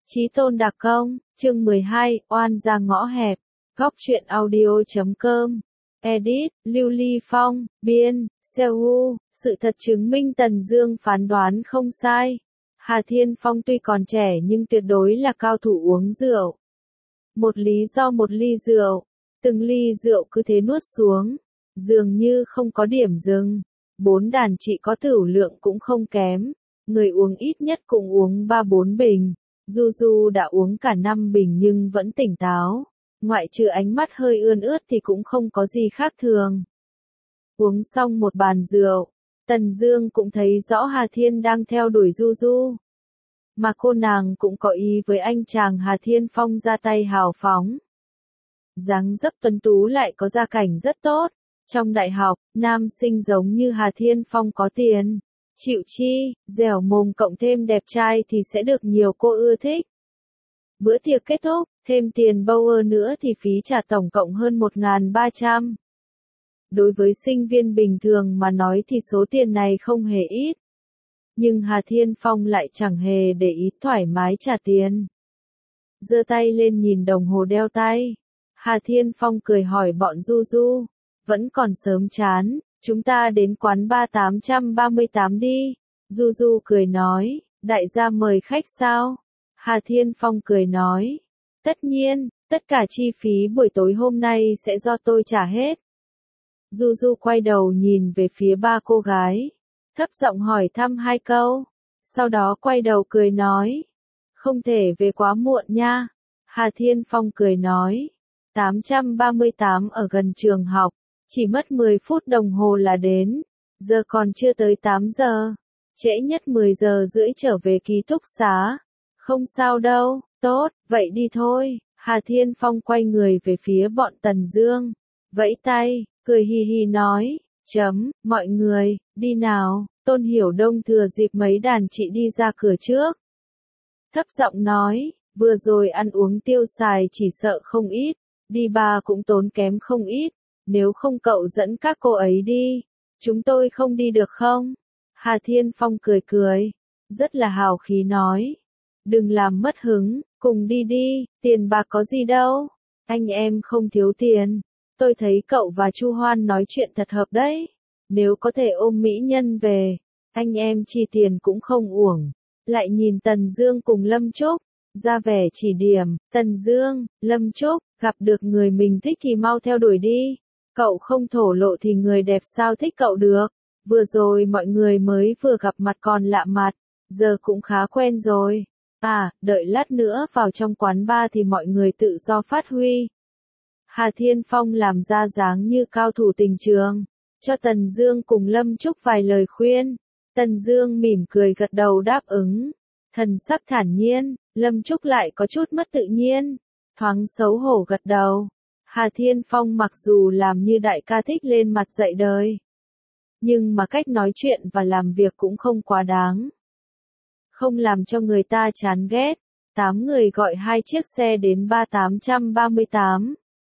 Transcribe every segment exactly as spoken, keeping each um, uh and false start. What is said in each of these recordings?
Chí tôn đặc công, chương mười hai, oan ra ngõ hẹp, góc truyện audio chấm com, edit, Lưu Ly Phong, biên, Seoul, sự thật chứng minh Tần Dương phán đoán không sai. Hà Thiên Phong tuy còn trẻ nhưng tuyệt đối là cao thủ uống rượu. Một lý do một ly rượu, từng ly rượu cứ thế nuốt xuống, dường như không có điểm dừng. Bốn đàn chị có tửu lượng cũng không kém, người uống ít nhất cũng uống ba bốn bình. Du Du đã uống cả năm bình nhưng vẫn tỉnh táo, ngoại trừ ánh mắt hơi ươn ướt thì cũng không có gì khác thường. Uống xong một bàn rượu, Tần Dương cũng thấy rõ Hà Thiên đang theo đuổi Du Du. Mà cô nàng cũng có ý với anh chàng Hà Thiên Phong ra tay hào phóng. Dáng dấp tuấn tú lại có gia cảnh rất tốt, trong đại học, nam sinh giống như Hà Thiên Phong có tiền. Chịu chi, dẻo mồm cộng thêm đẹp trai thì sẽ được nhiều cô ưa thích. Bữa tiệc kết thúc, thêm tiền Bauer nữa thì phí trả tổng cộng hơn một nghìn ba trăm. Đối với sinh viên bình thường mà nói thì số tiền này không hề ít. Nhưng Hà Thiên Phong lại chẳng hề để ý, thoải mái trả tiền. Giơ tay lên nhìn đồng hồ đeo tay. Hà Thiên Phong cười hỏi bọn Du Du, vẫn còn sớm chán. Chúng ta đến quán ba tám ba tám đi. Du Du cười nói, đại gia mời khách sao? Hà Thiên Phong cười nói, tất nhiên, tất cả chi phí buổi tối hôm nay sẽ do tôi trả hết. Du Du quay đầu nhìn về phía ba cô gái, thấp giọng hỏi thăm hai câu, sau đó quay đầu cười nói, không thể về quá muộn nha. Hà Thiên Phong cười nói, tám ba tám ở gần trường học. Chỉ mất mười phút đồng hồ là đến, giờ còn chưa tới tám giờ, trễ nhất mười giờ rưỡi trở về ký túc xá. Không sao đâu, tốt, vậy đi thôi. Hà Thiên Phong quay người về phía bọn Tần Dương, vẫy tay, cười hì hì nói, chấm, mọi người, đi nào. Tôn Hiểu Đông thừa dịp mấy đàn chị đi ra cửa trước. Thấp giọng nói, vừa rồi ăn uống tiêu xài chỉ sợ không ít, đi bar cũng tốn kém không ít. Nếu không cậu dẫn các cô ấy đi, chúng tôi không đi được không? Hà Thiên Phong cười cười, rất là hào khí nói, đừng làm mất hứng, cùng đi đi, tiền bạc có gì đâu, anh em không thiếu tiền. Tôi thấy cậu và Chu Hoan nói chuyện thật hợp đấy, nếu có thể ôm mỹ nhân về, anh em chi tiền cũng không uổng. Lại nhìn Tần Dương cùng Lâm Trúc, ra vẻ chỉ điểm, Tần Dương, Lâm Trúc, gặp được người mình thích thì mau theo đuổi đi. Cậu không thổ lộ thì người đẹp sao thích cậu được. Vừa rồi mọi người mới vừa gặp mặt còn lạ mặt, giờ cũng khá quen rồi. À, đợi lát nữa vào trong quán bar thì mọi người tự do phát huy. Hà Thiên Phong làm ra dáng như cao thủ tình trường, cho Tần Dương cùng Lâm Trúc vài lời khuyên. Tần Dương mỉm cười gật đầu đáp ứng, thần sắc thản nhiên. Lâm Trúc lại có chút mất tự nhiên, thoáng xấu hổ gật đầu. Hà Thiên Phong mặc dù làm như đại ca thích lên mặt dạy đời, nhưng mà cách nói chuyện và làm việc cũng không quá đáng. Không làm cho người ta chán ghét, tám người gọi hai chiếc xe đến ba tám ba tám.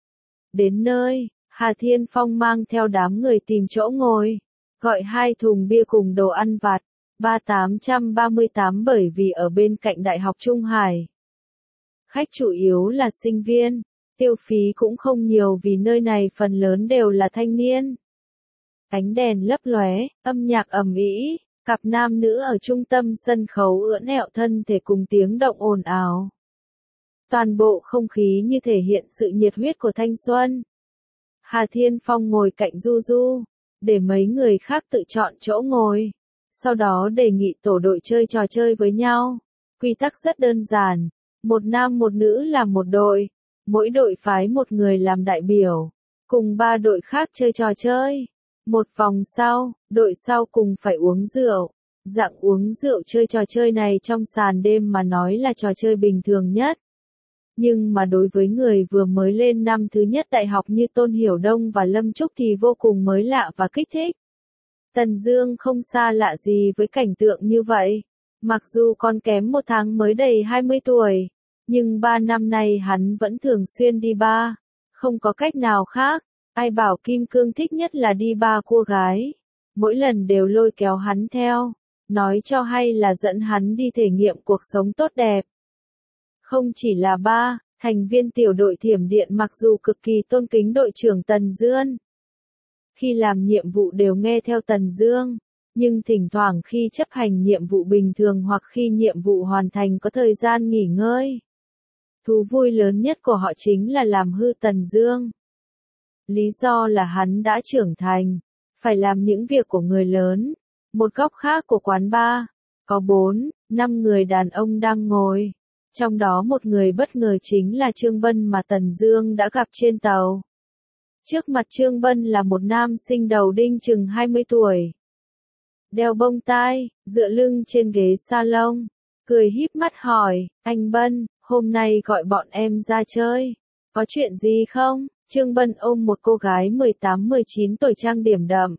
Đến nơi, Hà Thiên Phong mang theo đám người tìm chỗ ngồi, gọi hai thùng bia cùng đồ ăn vặt. ba tám ba tám bởi vì ở bên cạnh Đại học Trung Hải. Khách chủ yếu là sinh viên. Tiêu phí cũng không nhiều vì nơi này phần lớn đều là thanh niên. Ánh đèn lấp lóe, âm nhạc ầm ĩ, cặp nam nữ ở trung tâm sân khấu ưỡn ẹo thân thể cùng tiếng động ồn ào. Toàn bộ không khí như thể hiện sự nhiệt huyết của thanh xuân. Hà Thiên Phong ngồi cạnh Du Du, để mấy người khác tự chọn chỗ ngồi. Sau đó đề nghị tổ đội chơi trò chơi với nhau. Quy tắc rất đơn giản, một nam một nữ làm một đội. Mỗi đội phái một người làm đại biểu, cùng ba đội khác chơi trò chơi. Một vòng sau, đội sau cùng phải uống rượu. Dạng uống rượu chơi trò chơi này trong sàn đêm mà nói là trò chơi bình thường nhất. Nhưng mà đối với người vừa mới lên năm thứ nhất đại học như Tôn Hiểu Đông và Lâm Trúc thì vô cùng mới lạ và kích thích. Tần Dương không xa lạ gì với cảnh tượng như vậy. Mặc dù còn kém một tháng mới đầy hai mươi tuổi. Nhưng ba năm nay hắn vẫn thường xuyên đi bar, không có cách nào khác. Ai bảo Kim Cương thích nhất là đi bar cua gái, mỗi lần đều lôi kéo hắn theo, nói cho hay là dẫn hắn đi thể nghiệm cuộc sống tốt đẹp. Không chỉ là ba, thành viên tiểu đội thiểm điện mặc dù cực kỳ tôn kính đội trưởng Tần Dương. Khi làm nhiệm vụ đều nghe theo Tần Dương, nhưng thỉnh thoảng khi chấp hành nhiệm vụ bình thường hoặc khi nhiệm vụ hoàn thành có thời gian nghỉ ngơi. Thú vui lớn nhất của họ chính là làm hư Tần Dương. Lý do là hắn đã trưởng thành, phải làm những việc của người lớn. Một góc khác của quán bar, có bốn, năm người đàn ông đang ngồi. Trong đó một người bất ngờ chính là Trương Bân mà Tần Dương đã gặp trên tàu. Trước mặt Trương Bân là một nam sinh đầu đinh chừng hai mươi tuổi. Đeo bông tai, dựa lưng trên ghế salon, cười híp mắt hỏi, anh Bân, hôm nay gọi bọn em ra chơi, có chuyện gì không? Trương Bân ôm một cô gái mười tám mười chín tuổi trang điểm đậm.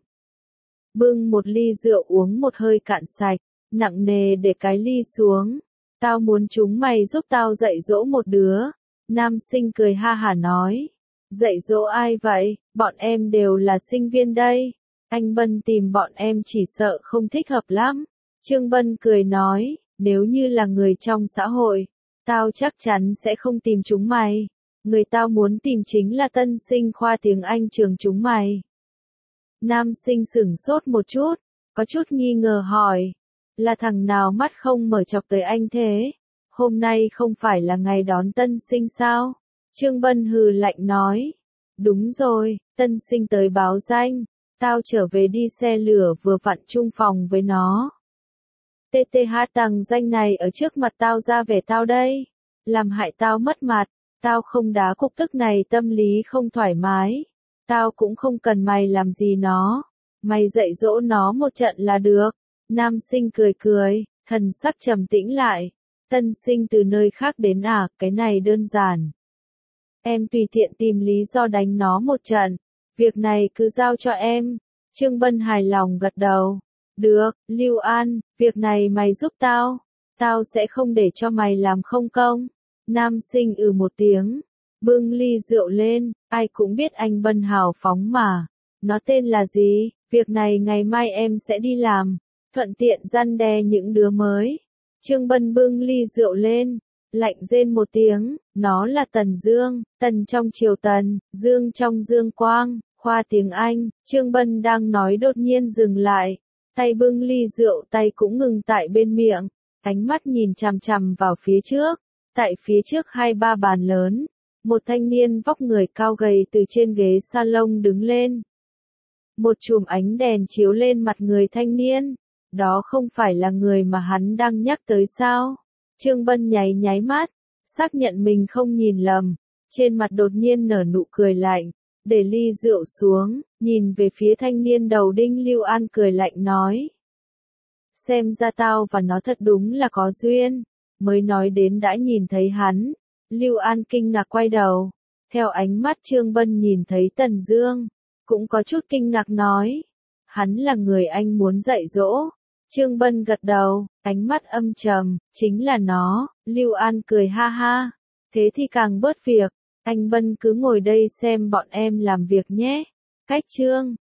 Bưng một ly rượu uống một hơi cạn sạch, nặng nề để cái ly xuống. Tao muốn chúng mày giúp tao dạy dỗ một đứa. Nam sinh cười ha hả nói. Dạy dỗ ai vậy? Bọn em đều là sinh viên đây. Anh Bân tìm bọn em chỉ sợ không thích hợp lắm. Trương Bân cười nói, nếu như là người trong xã hội, tao chắc chắn sẽ không tìm chúng mày. Người tao muốn tìm chính là tân sinh khoa tiếng Anh trường chúng mày. Nam sinh sửng sốt một chút, có chút nghi ngờ hỏi. Là thằng nào mắt không mở chọc tới anh thế? Hôm nay không phải là ngày đón tân sinh sao? Trương Bân hừ lạnh nói. Đúng rồi, tân sinh tới báo danh. Tao trở về đi xe lửa vừa vặn chung phòng với nó. tê tê hát tằng danh này ở trước mặt tao ra vẻ tao đây. Làm hại tao mất mặt. Tao không đá cục tức này tâm lý không thoải mái. Tao cũng không cần mày làm gì nó. Mày dạy dỗ nó một trận là được. Nam sinh cười cười, thần sắc trầm tĩnh lại. Tân sinh từ nơi khác đến à, cái này đơn giản. Em tùy tiện tìm lý do đánh nó một trận. Việc này cứ giao cho em. Trương Bân hài lòng gật đầu. Được, Lưu An, việc này mày giúp tao. Tao sẽ không để cho mày làm không công. Nam sinh ừ một tiếng. Bưng ly rượu lên, ai cũng biết anh Bân hào phóng mà. Nó tên là gì? Việc này ngày mai em sẽ đi làm. Thuận tiện răn đe những đứa mới. Trương Bân bưng ly rượu lên, lạnh rên một tiếng, nó là Tần Dương, Tần trong triều Tần, Dương trong Dương Quang, khoa tiếng Anh. Trương Bân đang nói đột nhiên dừng lại, tay bưng ly rượu tay cũng ngừng tại bên miệng, ánh mắt nhìn chằm chằm vào phía trước. Tại phía trước hai ba bàn lớn, một thanh niên vóc người cao gầy từ trên ghế salon đứng lên. Một chùm ánh đèn chiếu lên mặt người thanh niên. Đó không phải là người mà hắn đang nhắc tới sao? Trương Bân nháy nháy mắt, xác nhận mình không nhìn lầm, trên mặt đột nhiên nở nụ cười lạnh, để ly rượu xuống, nhìn về phía thanh niên đầu đinh Lưu An cười lạnh nói. Xem ra tao và nó thật đúng là có duyên, mới nói đến đã nhìn thấy hắn. Lưu An kinh ngạc quay đầu, theo ánh mắt Trương Bân nhìn thấy Tần Dương, cũng có chút kinh ngạc nói. Hắn là người anh muốn dạy dỗ. Trương Bân gật đầu, ánh mắt âm trầm, chính là nó. Lưu An cười ha ha. Thế thì càng bớt việc, anh Bân cứ ngồi đây xem bọn em làm việc nhé. Cách chương